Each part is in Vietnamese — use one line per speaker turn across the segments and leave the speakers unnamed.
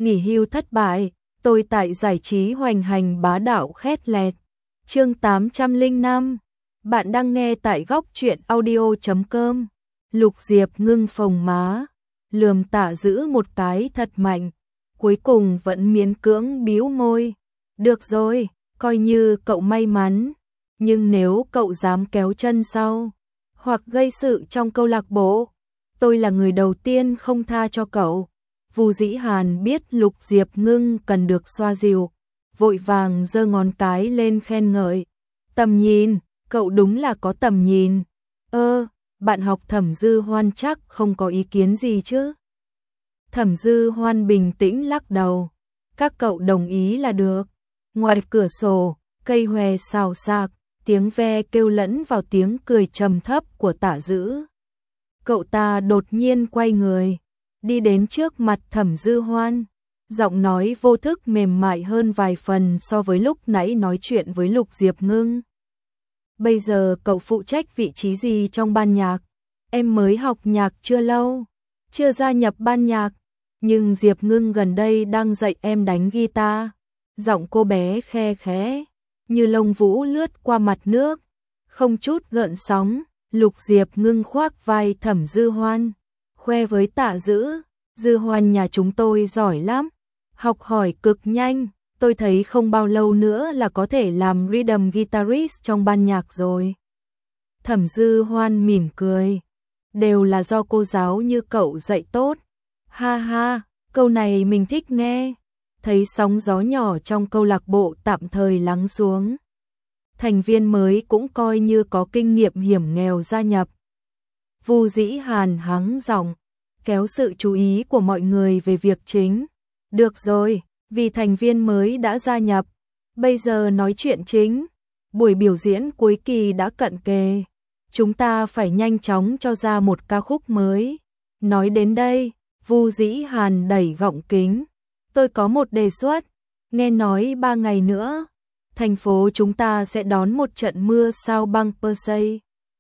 nghỉ hưu thất bại, tôi tại giải trí hoành hành bá đạo khét lẹt. Chương 805. Bạn đang nghe tại góc truyện audio.com. Lục Diệp ngưng phồng má, lườm Tạ Dữ một cái thật mạnh, cuối cùng vẫn miễn cưỡng bĩu môi. Được rồi, coi như cậu may mắn, nhưng nếu cậu dám kéo chân sau, hoặc gây sự trong câu lạc bộ, tôi là người đầu tiên không tha cho cậu. Vu Dĩ Hàn biết Lục Diệp Ngưng cần được xoa dịu, vội vàng giơ ngón cái lên khen ngợi. Tầm nhìn, cậu đúng là có tầm nhìn. Bạn học Thẩm Dư Hoan chắc không có ý kiến gì chứ? Thẩm Dư Hoan bình tĩnh lắc đầu. Các cậu đồng ý là được. Ngoài cửa sổ, cây hòe xào xạc, tiếng ve kêu lẫn vào tiếng cười trầm thấp của Tạ Dữ. Cậu ta đột nhiên quay người, đi đến trước mặt Thẩm Dư Hoan, giọng nói vô thức mềm mại hơn vài phần so với lúc nãy nói chuyện với Lục Diệp Ngưng. Bây giờ cậu phụ trách vị trí gì trong ban nhạc? Em mới học nhạc chưa lâu, chưa gia nhập ban nhạc, nhưng Diệp Ngưng gần đây đang dạy em đánh guitar. Giọng cô bé khe khẽ, như lông vũ lướt qua mặt nước, không chút gợn sóng. Lục Diệp Ngưng khoác vai Thẩm Dư Hoan, khoe với Tạ Dữ. Dư Hoan nhà chúng tôi giỏi lắm, học hỏi cực nhanh, tôi thấy không bao lâu nữa là có thể làm rhythm guitarist trong ban nhạc rồi. Thẩm Dư Hoan mỉm cười, đều là do cô giáo như cậu dạy tốt. Ha ha, câu này mình thích nghe. Thấy sóng gió nhỏ trong câu lạc bộ tạm thời lắng xuống, thành viên mới cũng coi như có kinh nghiệm hiểm nghèo gia nhập. Vu Dĩ Hàn hắng giọng, kéo sự chú ý của mọi người về việc chính. Được rồi, vì thành viên mới đã gia nhập, bây giờ nói chuyện chính. Buổi biểu diễn cuối kỳ đã cận kề, chúng ta phải nhanh chóng cho ra một ca khúc mới. Nói đến đây, Vu Dĩ Hàn đẩy gọng kính. Tôi có một đề xuất, nghe nói 3 ngày nữa, thành phố chúng ta sẽ đón một trận mưa sao băng Persei.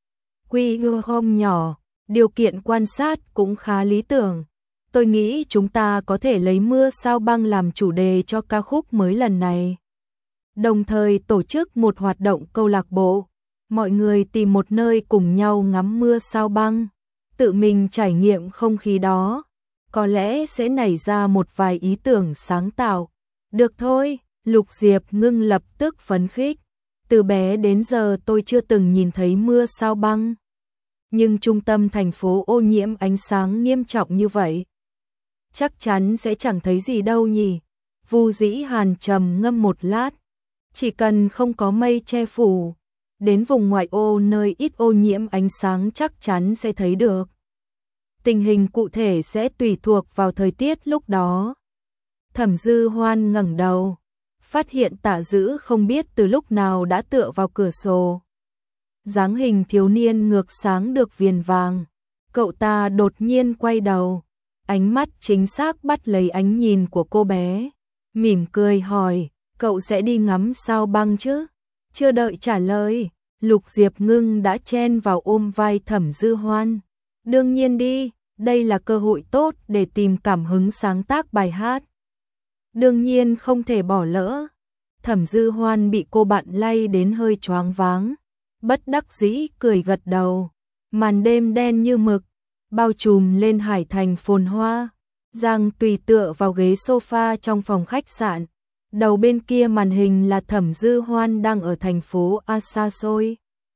Quy mô không nhỏ, điều kiện quan sát cũng khá lý tưởng. Tôi nghĩ chúng ta có thể lấy mưa sao băng làm chủ đề cho ca khúc mới lần này. Đồng thời tổ chức một hoạt động câu lạc bộ, mọi người tìm một nơi cùng nhau ngắm mưa sao băng, tự mình trải nghiệm không khí đó. Có lẽ sẽ nảy ra một vài ý tưởng sáng tạo. Được thôi, Lục Diệp Ngưng lập tức phấn khích. Từ bé đến giờ tôi chưa từng nhìn thấy mưa sao băng. Nhưng trung tâm thành phố ô nhiễm ánh sáng nghiêm trọng như vậy, chắc chắn sẽ chẳng thấy gì đâu nhỉ. Vu Dĩ Hàn trầm ngâm một lát. Chỉ cần không có mây che phủ, đến vùng ngoại ô nơi ít ô nhiễm ánh sáng chắc chắn sẽ thấy được. Tình hình cụ thể sẽ tùy thuộc vào thời tiết lúc đó. Thẩm Dư Hoan ngẩng đầu, phát hiện Tạ Dữ không biết từ lúc nào đã tựa vào cửa sổ. Dáng hình thiếu niên ngược sáng được viền vàng. Cậu ta đột nhiên quay đầu, ánh mắt chính xác bắt lấy ánh nhìn của cô bé, mỉm cười hỏi, cậu sẽ đi ngắm sao băng chứ? Chưa đợi trả lời, Lục Diệp Ngưng đã chen vào ôm vai Thẩm Dư Hoan. Đương nhiên đi, đây là cơ hội tốt để tìm cảm hứng sáng tác bài hát. Đương nhiên không thể bỏ lỡ. Thẩm Dư Hoan bị cô bạn lay đến hơi choáng váng, bất đắc dĩ cười gật đầu. Màn đêm đen như mực, bao trùm lên hải thành phồn hoa. Giang tùy tựa vào ghế sofa trong phòng khách sạn. Đầu bên kia màn hình là Thẩm Dư Hoan đang ở thành phố xa xôi.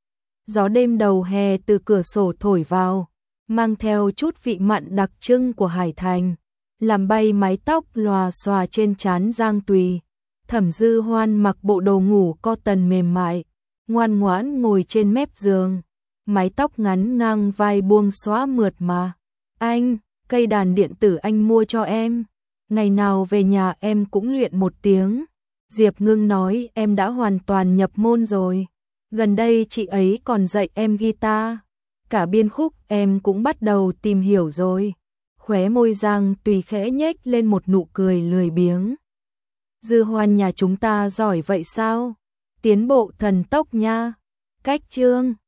Gió đêm đầu hè từ cửa sổ thổi vào, mang theo chút vị mặn đặc trưng của hải thành, làm bay mái tóc lòa xòa trên trán Giang Tùy. Thẩm Dư Hoan mặc bộ đồ ngủ cotton mềm mại, ngoan ngoãn ngồi trên mép giường, mái tóc ngắn ngang vai buông xõa mượt mà. Anh, cây đàn điện tử anh mua cho em, ngày nào về nhà em cũng luyện một tiếng. Diệp Ngưng nói em đã hoàn toàn nhập môn rồi, gần đây chị ấy còn dạy em guitar, cả biên khúc em cũng bắt đầu tìm hiểu rồi. Khóe môi Giang Tùy khẽ nhếch lên một nụ cười lười biếng. Dư Hoan nhà chúng ta giỏi vậy sao? Tiến bộ thần tốc nha. Cách chương